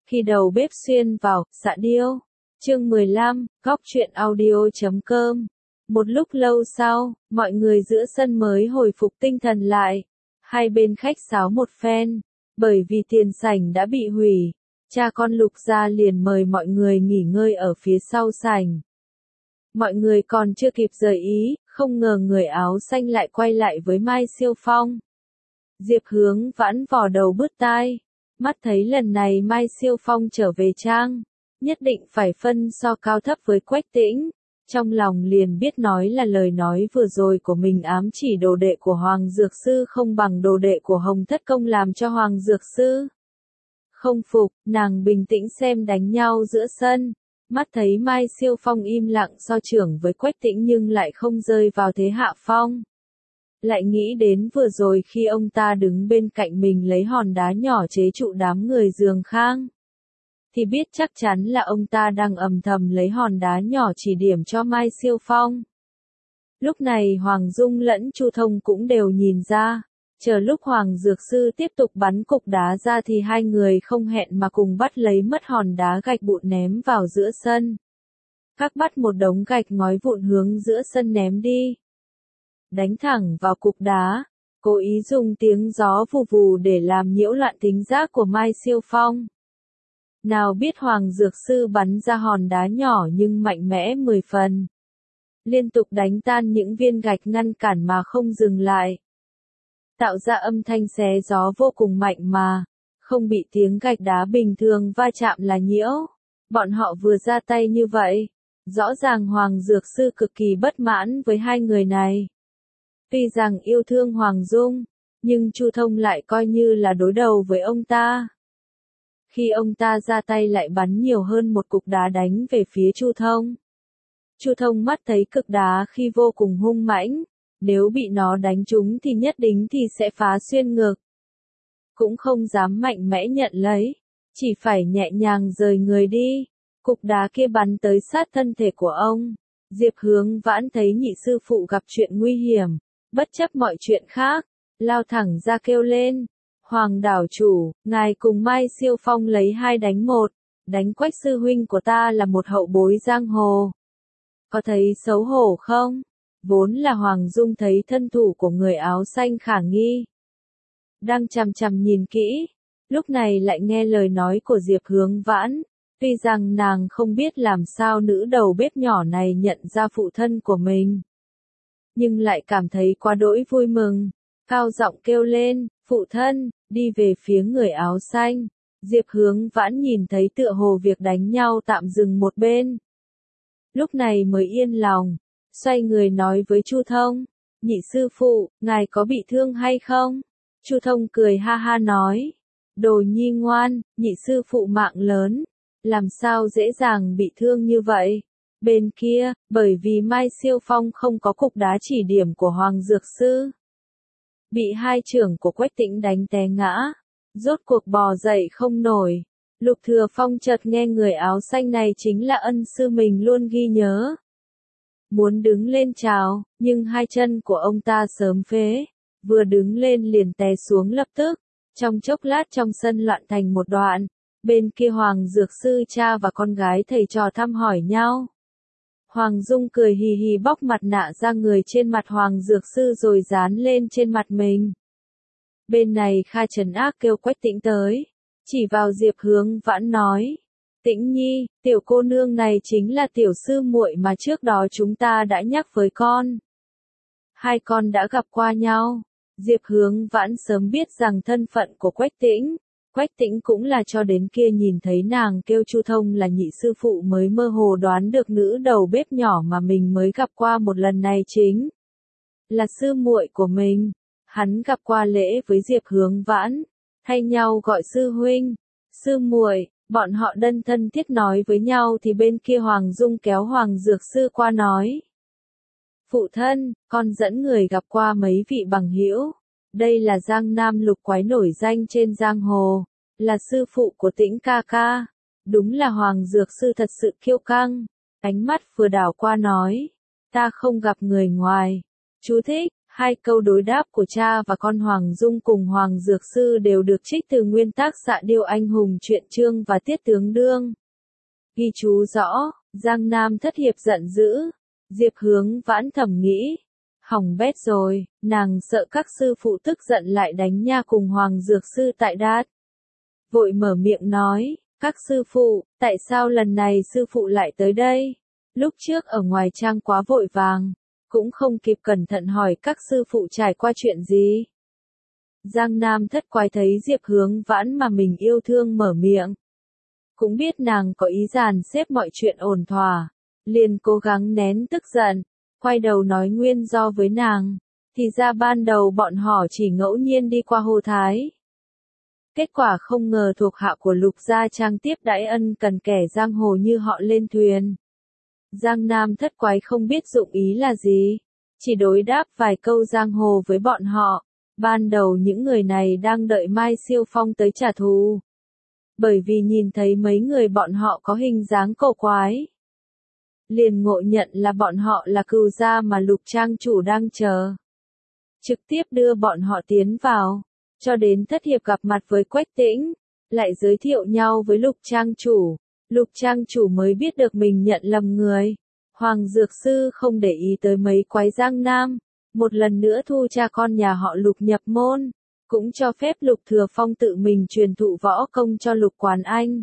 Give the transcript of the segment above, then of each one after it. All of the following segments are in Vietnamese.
Khi đầu bếp xuyên vào, xạ điêu. Chương 15, góc truyện audio.com. Một lúc lâu sau, mọi người giữa sân mới hồi phục tinh thần lại. Hai bên khách sáo một phen. Bởi vì tiền sảnh đã bị hủy, cha con Lục gia liền mời mọi người nghỉ ngơi ở phía sau sảnh. Mọi người còn chưa kịp rời ý, không ngờ người áo xanh lại quay lại với Mai Siêu Phong. Diệp Hướng Vãn vò đầu bứt tai. Mắt thấy lần này Mai Siêu Phong trở về trang, nhất định phải phân so cao thấp với Quách Tĩnh. Trong lòng liền biết nói là lời nói vừa rồi của mình ám chỉ đồ đệ của Hoàng Dược Sư không bằng đồ đệ của Hồng Thất Công làm cho Hoàng Dược Sư không phục, nàng bình tĩnh xem đánh nhau giữa sân. Mắt thấy Mai Siêu Phong im lặng so trưởng với Quách Tĩnh nhưng lại không rơi vào thế hạ phong. Lại nghĩ đến vừa rồi khi ông ta đứng bên cạnh mình lấy hòn đá nhỏ chế trụ đám người Giường Khang. Thì biết chắc chắn là ông ta đang âm thầm lấy hòn đá nhỏ chỉ điểm cho Mai Siêu Phong. Lúc này Hoàng Dung lẫn Chu Thông cũng đều nhìn ra. Chờ lúc Hoàng Dược Sư tiếp tục bắn cục đá ra thì hai người không hẹn mà cùng bắt lấy mất hòn đá gạch vụn ném vào giữa sân. Các bắt một đống gạch ngói vụn hướng giữa sân ném đi. Đánh thẳng vào cục đá, cố ý dùng tiếng gió vù vù để làm nhiễu loạn thính giác của Mai Siêu Phong. Nào biết Hoàng Dược Sư bắn ra hòn đá nhỏ nhưng mạnh mẽ 10 phần. Liên tục đánh tan những viên gạch ngăn cản mà không dừng lại. Tạo ra âm thanh xé gió vô cùng mạnh mà, không bị tiếng gạch đá bình thường va chạm là nhiễu. Bọn họ vừa ra tay như vậy, rõ ràng Hoàng Dược Sư cực kỳ bất mãn với hai người này. Tuy rằng yêu thương Hoàng Dung, nhưng Chu Thông lại coi như là đối đầu với ông ta. Khi ông ta ra tay lại bắn nhiều hơn một cục đá đánh về phía Chu Thông. Chu Thông mắt thấy cực đá khi vô cùng hung mãnh, nếu bị nó đánh trúng thì nhất định thì sẽ phá xuyên ngực. Cũng không dám mạnh mẽ nhận lấy, chỉ phải nhẹ nhàng rời người đi. Cục đá kia bắn tới sát thân thể của ông. Diệp Hướng Vãn thấy nhị sư phụ gặp chuyện nguy hiểm, bất chấp mọi chuyện khác, lao thẳng ra kêu lên. Hoàng đảo chủ, ngài cùng Mai Siêu Phong lấy 2 đánh 1, đánh Quách sư huynh của ta là một hậu bối giang hồ. Có thấy xấu hổ không? Vốn là Hoàng Dung thấy thân thủ của người áo xanh khả nghi. Đang chằm chằm nhìn kỹ, lúc này lại nghe lời nói của Diệp Hướng Vãn. Tuy rằng nàng không biết làm sao nữ đầu bếp nhỏ này nhận ra phụ thân của mình. Nhưng lại cảm thấy quá đỗi vui mừng, cao giọng kêu lên, phụ thân, đi về phía người áo xanh. Diệp Hướng Vãn nhìn thấy tựa hồ việc đánh nhau tạm dừng một bên. Lúc này mới yên lòng, xoay người nói với Chu Thông, nhị sư phụ, ngài có bị thương hay không? Chu Thông cười ha ha nói, đồ nhi ngoan, nhị sư phụ mạng lớn, làm sao dễ dàng bị thương như vậy? Bên kia, bởi vì Mai Siêu Phong không có cục đá chỉ điểm của Hoàng Dược Sư. Bị hai trưởng của Quách Tĩnh đánh té ngã, rốt cuộc bò dậy không nổi. Lục Thừa Phong chợt nghe người áo xanh này chính là ân sư mình luôn ghi nhớ. Muốn đứng lên chào, nhưng hai chân của ông ta sớm phế, vừa đứng lên liền té xuống lập tức. Trong chốc lát trong sân loạn thành một đoạn, bên kia Hoàng Dược Sư cha và con gái thầy trò thăm hỏi nhau. Hoàng Dung cười hì hì bóc mặt nạ ra người trên mặt Hoàng Dược Sư rồi dán lên trên mặt mình. Bên này Kha Trấn Ác kêu Quách Tĩnh tới, chỉ vào Diệp Hướng Vãn nói, Tĩnh nhi, tiểu cô nương này chính là tiểu sư muội mà trước đó chúng ta đã nhắc với con. Hai con đã gặp qua nhau. Diệp Hướng Vãn sớm biết rằng thân phận của Quách Tĩnh. Quách Tĩnh cũng là cho đến kia nhìn thấy nàng kêu Chu Thông là nhị sư phụ mới mơ hồ đoán được nữ đầu bếp nhỏ mà mình mới gặp qua một lần này chính là sư muội của mình. Hắn gặp qua lễ với Diệp Hướng Vãn, thay nhau gọi sư huynh, sư muội, bọn họ đân thân thiết nói với nhau thì bên kia Hoàng Dung kéo Hoàng Dược Sư qua nói. Phụ thân, con dẫn người gặp qua mấy vị bằng hữu. Đây là Giang Nam lục quái nổi danh trên giang hồ, là sư phụ của Tĩnh ca ca. Đúng là Hoàng Dược Sư thật sự kiêu căng. Ánh mắt vừa đảo qua nói, ta không gặp người ngoài. Chú thích, Hai câu đối đáp của cha và con Hoàng Dung cùng Hoàng Dược Sư đều được trích từ nguyên tác Xạ Điêu Anh Hùng truyện Chương và Tiết Tướng Đương. Ghi chú rõ, Giang Nam Thất Hiệp giận dữ, Diệp Hướng Vãn thầm nghĩ, hỏng bét rồi, nàng sợ các sư phụ tức giận lại đánh nha cùng Hoàng Dược Sư tại Đát. Vội mở miệng nói, các sư phụ, tại sao lần này sư phụ lại tới đây? Lúc trước ở ngoài trang quá vội vàng, cũng không kịp cẩn thận hỏi các sư phụ trải qua chuyện gì. Giang Nam Thất Quái thấy Diệp Hướng Vãn mà mình yêu thương mở miệng. Cũng biết nàng có ý dàn xếp mọi chuyện ổn thỏa, liền cố gắng nén tức giận, quay đầu nói nguyên do với nàng, thì ra ban đầu bọn họ chỉ ngẫu nhiên đi qua Hồ Thái. Kết quả không ngờ thuộc hạ của Lục Gia Trang tiếp đãi ân cần kẻ giang hồ như họ lên thuyền. Giang Nam Thất Quái không biết dụng ý là gì, chỉ đối đáp vài câu giang hồ với bọn họ. Ban đầu những người này đang đợi Mai Siêu Phong tới trả thù. Bởi vì nhìn thấy mấy người bọn họ có hình dáng cổ quái, liền ngộ nhận là bọn họ là cừu gia mà Lục Trang chủ đang chờ. Trực tiếp đưa bọn họ tiến vào, cho đến Thất Hiệp gặp mặt với Quách Tĩnh, lại giới thiệu nhau với Lục Trang chủ. Lục Trang chủ mới biết được mình nhận lầm người. Hoàng Dược Sư không để ý tới mấy quái Giang Nam, một lần nữa thu cha con nhà họ Lục nhập môn, cũng cho phép Lục Thừa Phong tự mình truyền thụ võ công cho Lục Quán Anh.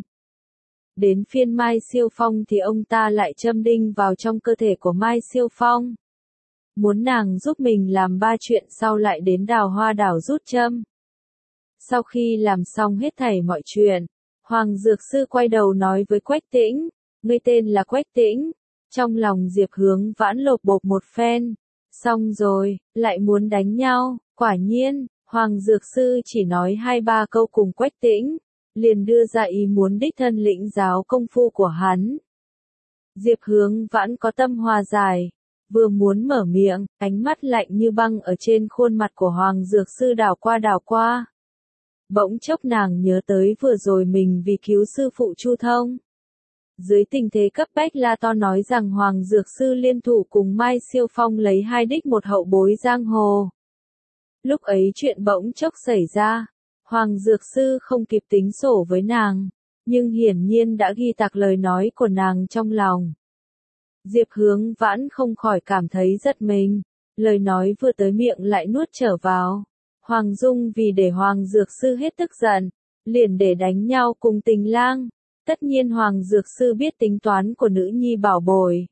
Đến phiên Mai Siêu Phong thì ông ta lại châm đinh vào trong cơ thể của Mai Siêu Phong. Muốn nàng giúp mình làm 3 chuyện sau lại đến Đào Hoa đảo rút châm. Sau khi làm xong hết thảy mọi chuyện, Hoàng Dược Sư quay đầu nói với Quách Tĩnh, ngươi tên là Quách Tĩnh. Trong lòng Diệp Hướng Vãn lột bột một phen. Xong rồi, lại muốn đánh nhau. Quả nhiên, Hoàng Dược Sư chỉ nói 2-3 câu cùng Quách Tĩnh, liền đưa ra ý muốn đích thân lĩnh giáo công phu của hắn. Diệp Hướng Vãn có tâm hòa giải, vừa muốn mở miệng, ánh mắt lạnh như băng ở trên khuôn mặt của Hoàng Dược Sư đảo qua. Bỗng chốc nàng nhớ tới vừa rồi mình vì cứu sư phụ Chu Thông. Dưới tình thế cấp bách la to nói rằng Hoàng Dược Sư liên thủ cùng Mai Siêu Phong lấy 2 đích một hậu bối giang hồ. Lúc ấy chuyện bỗng chốc xảy ra, Hoàng Dược Sư không kịp tính sổ với nàng, nhưng hiển nhiên đã ghi tạc lời nói của nàng trong lòng. Diệp Hướng Vãn không khỏi cảm thấy giật mình, lời nói vừa tới miệng lại nuốt trở vào. Hoàng Dung vì để Hoàng Dược Sư hết tức giận, liền để đánh nhau cùng Tình Lang. Tất nhiên Hoàng Dược Sư biết tính toán của nữ nhi bảo bối.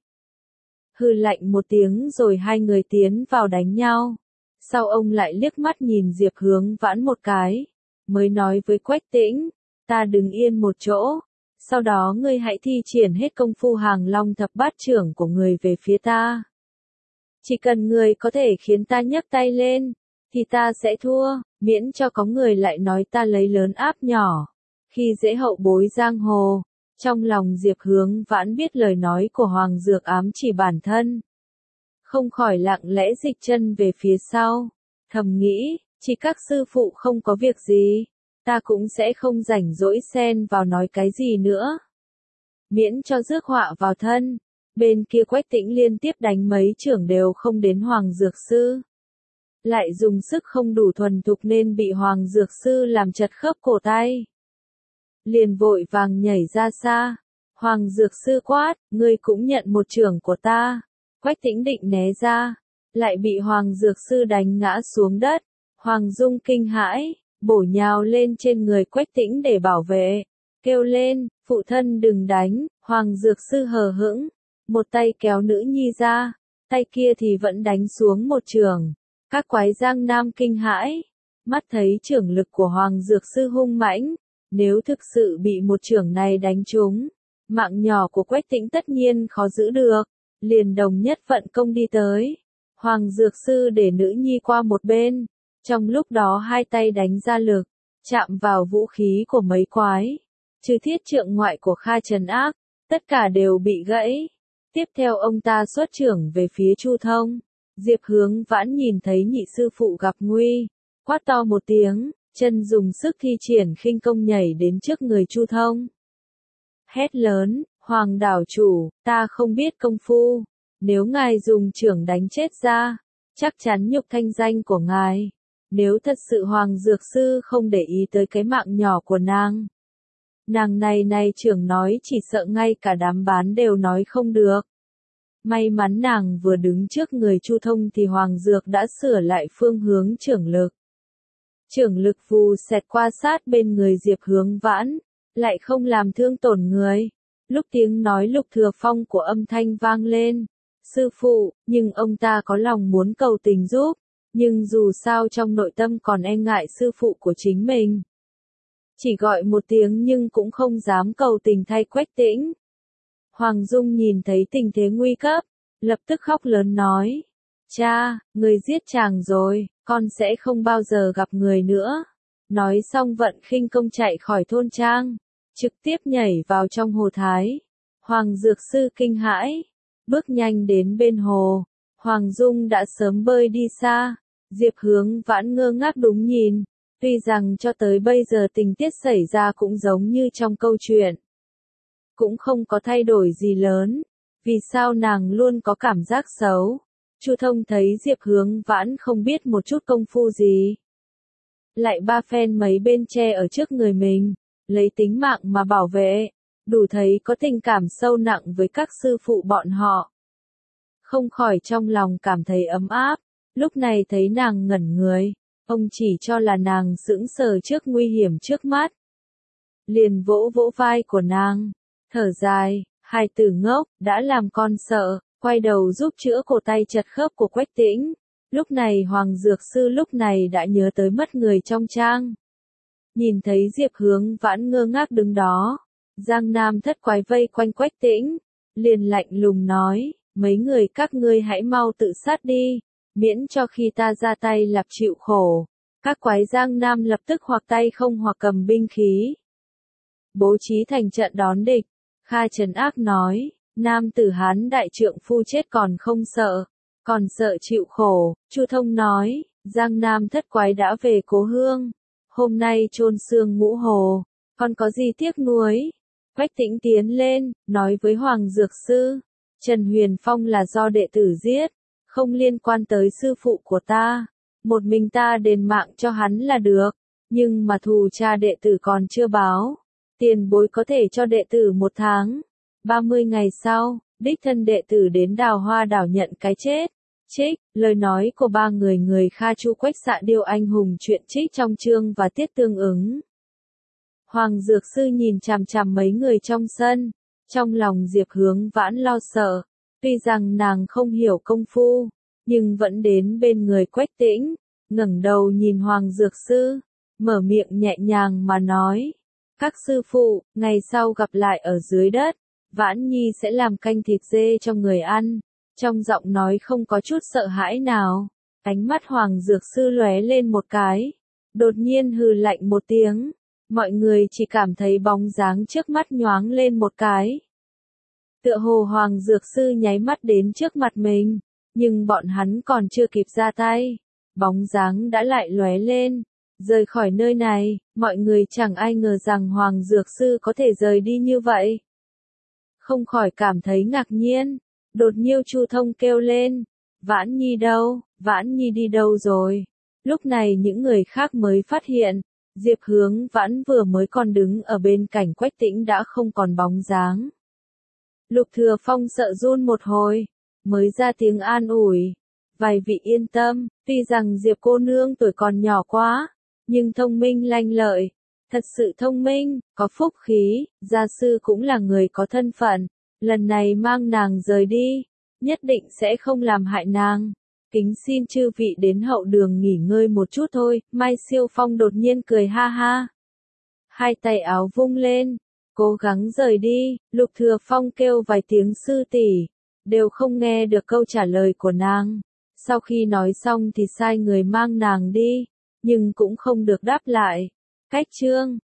Hừ lạnh một tiếng rồi hai người tiến vào đánh nhau. Sau ông lại liếc mắt nhìn Diệp Hướng Vãn một cái, mới nói với Quách Tĩnh, ta đứng yên một chỗ, sau đó ngươi hãy thi triển hết công phu Hàng Long Thập Bát Trưởng của người về phía ta. Chỉ cần người có thể khiến ta nhấc tay lên, thì ta sẽ thua, miễn cho có người lại nói ta lấy lớn áp nhỏ. Khi dễ hậu bối giang hồ, trong lòng Diệp Hướng Vãn biết lời nói của Hoàng Dược ám chỉ bản thân. Không khỏi lặng lẽ dịch chân về phía sau, thầm nghĩ, chỉ các sư phụ không có việc gì, ta cũng sẽ không rảnh rỗi xen vào nói cái gì nữa. Miễn cho rước họa vào thân, bên kia Quách Tĩnh liên tiếp đánh mấy trưởng đều không đến Hoàng Dược Sư. Lại dùng sức không đủ thuần thục nên bị Hoàng Dược Sư làm chật khớp cổ tay. Liền vội vàng nhảy ra xa. Hoàng Dược Sư quát, ngươi cũng nhận một trưởng của ta. Quách Tĩnh định né ra, lại bị Hoàng Dược Sư đánh ngã xuống đất. Hoàng Dung kinh hãi, bổ nhào lên trên người Quách Tĩnh để bảo vệ, kêu lên, phụ thân đừng đánh. Hoàng Dược Sư hờ hững, một tay kéo nữ nhi ra, tay kia thì vẫn đánh xuống một chưởng. Các quái Giang Nam kinh hãi, mắt thấy chưởng lực của Hoàng Dược Sư hung mãnh, nếu thực sự bị một chưởng này đánh trúng, mạng nhỏ của Quách Tĩnh tất nhiên khó giữ được, liền đồng nhất vận công đi tới. Hoàng Dược Sư để nữ nhi qua một bên, trong lúc đó hai tay đánh ra lực, chạm vào vũ khí của mấy quái, trừ thiết trượng ngoại của Kha Trần Ác, tất cả đều bị gãy. Tiếp theo ông ta xuất chưởng về phía Chu Thông. Diệp Hướng Vãn nhìn thấy nhị sư phụ gặp nguy, quát to một tiếng, chân dùng sức thi triển khinh công nhảy đến trước người Chu Thông. Hét lớn, Hoàng đảo chủ, ta không biết công phu, nếu ngài dùng chưởng đánh chết ra, chắc chắn nhục thanh danh của ngài. Nếu thật sự Hoàng Dược Sư không để ý tới cái mạng nhỏ của nàng này trưởng nói chỉ sợ ngay cả đám bán đều nói không được. May mắn nàng vừa đứng trước người Chu Thông thì Hoàng Dược đã sửa lại phương hướng trưởng lực. Trưởng lực vù xẹt qua sát bên người Diệp Hướng Vãn, lại không làm thương tổn người. Lúc tiếng nói Lục Thừa Phong của âm thanh vang lên, sư phụ, nhưng ông ta có lòng muốn cầu tình giúp, nhưng dù sao trong nội tâm còn e ngại sư phụ của chính mình. Chỉ gọi một tiếng nhưng cũng không dám cầu tình thay Quách Tĩnh. Hoàng Dung nhìn thấy tình thế nguy cấp, lập tức khóc lớn nói, cha, người giết chàng rồi, con sẽ không bao giờ gặp người nữa. Nói xong vận khinh công chạy khỏi thôn trang, trực tiếp nhảy vào trong hồ Thái. Hoàng Dược Sư kinh hãi, bước nhanh đến bên hồ. Hoàng Dung đã sớm bơi đi xa, Diệp Hướng Vãn ngơ ngác đúng nhìn. Tuy rằng cho tới bây giờ tình tiết xảy ra cũng giống như trong câu chuyện, cũng không có thay đổi gì lớn, vì sao nàng luôn có cảm giác xấu. Chu Thông thấy Diệp Hướng Vãn không biết một chút công phu gì, lại ba phen mấy bên che ở trước người mình, lấy tính mạng mà bảo vệ, đủ thấy có tình cảm sâu nặng với các sư phụ bọn họ. Không khỏi trong lòng cảm thấy ấm áp, lúc này thấy nàng ngẩn người, ông chỉ cho là nàng sững sờ trước nguy hiểm trước mắt. Liền vỗ vỗ vai của nàng, thở dài, hai tử ngốc, đã làm con sợ, quay đầu giúp chữa cổ tay chật khớp của Quách Tĩnh. Lúc này Hoàng Dược Sư lúc này đã nhớ tới mất người trong trang. Nhìn thấy Diệp Hướng Vãn ngơ ngác đứng đó, Giang Nam thất quái vây quanh Quách Tĩnh, liền lạnh lùng nói, mấy người các ngươi hãy mau tự sát đi, miễn cho khi ta ra tay lập chịu khổ. Các quái Giang Nam lập tức hoặc tay không hoặc cầm binh khí, bố trí thành trận đón địch. Kha Trấn Ác nói, nam tử Hán đại trượng phu chết còn không sợ, còn sợ chịu khổ. Chu Thông nói, Giang Nam thất quái đã về cố hương, hôm nay chôn xương Ngũ Hồ, còn có gì tiếc nuối. Quách Tĩnh tiến lên, nói với Hoàng Dược Sư, Trần Huyền Phong là do đệ tử giết, không liên quan tới sư phụ của ta, một mình ta đền mạng cho hắn là được, nhưng mà thù cha đệ tử còn chưa báo. Tiền bối có thể cho đệ tử 1 tháng. 30 ngày sau, đích thân đệ tử đến Đào Hoa đảo nhận cái chết. Trích, lời nói của ba người Kha Chu Quách Xạ Điêu anh hùng chuyện trích trong chương và tiết tương ứng. Hoàng Dược Sư nhìn chằm chằm mấy người trong sân, trong lòng Diệp Hướng Vãn lo sợ, tuy rằng nàng không hiểu công phu, nhưng vẫn đến bên người Quách Tĩnh, ngẩng đầu nhìn Hoàng Dược Sư, mở miệng nhẹ nhàng mà nói. Các sư phụ, ngày sau gặp lại ở dưới đất, Vãn Nhi sẽ làm canh thịt dê cho người ăn. Trong giọng nói không có chút sợ hãi nào. Ánh mắt Hoàng Dược Sư lóe lên một cái. Đột nhiên hừ lạnh một tiếng. Mọi người chỉ cảm thấy bóng dáng trước mắt nhoáng lên một cái. Tựa hồ Hoàng Dược Sư nháy mắt đến trước mặt mình. Nhưng bọn hắn còn chưa kịp ra tay. Bóng dáng đã lại lóe lên. Rời khỏi nơi này, mọi người chẳng ai ngờ rằng Hoàng Dược Sư có thể rời đi như vậy. Không khỏi cảm thấy ngạc nhiên. Đột nhiên Chu Thông kêu lên. Vãn Nhi đâu? Vãn Nhi đi đâu rồi? Lúc này những người khác mới phát hiện. Diệp Hướng Vãn vừa mới còn đứng ở bên cạnh Quách Tĩnh đã không còn bóng dáng. Lục Thừa Phong sợ run một hồi. Mới ra tiếng an ủi. Vài vị yên tâm, tuy rằng Diệp cô nương tuổi còn nhỏ quá, nhưng thông minh lanh lợi, thật sự thông minh, có phúc khí, gia sư cũng là người có thân phận, lần này mang nàng rời đi, nhất định sẽ không làm hại nàng. Kính xin chư vị đến hậu đường nghỉ ngơi một chút thôi. Mai Siêu Phong đột nhiên cười ha ha, hai tay áo vung lên, cố gắng rời đi. Lục Thừa Phong kêu vài tiếng sư tỷ, đều không nghe được câu trả lời của nàng. Sau khi nói xong thì sai người mang nàng đi, nhưng cũng không được đáp lại. Cách chương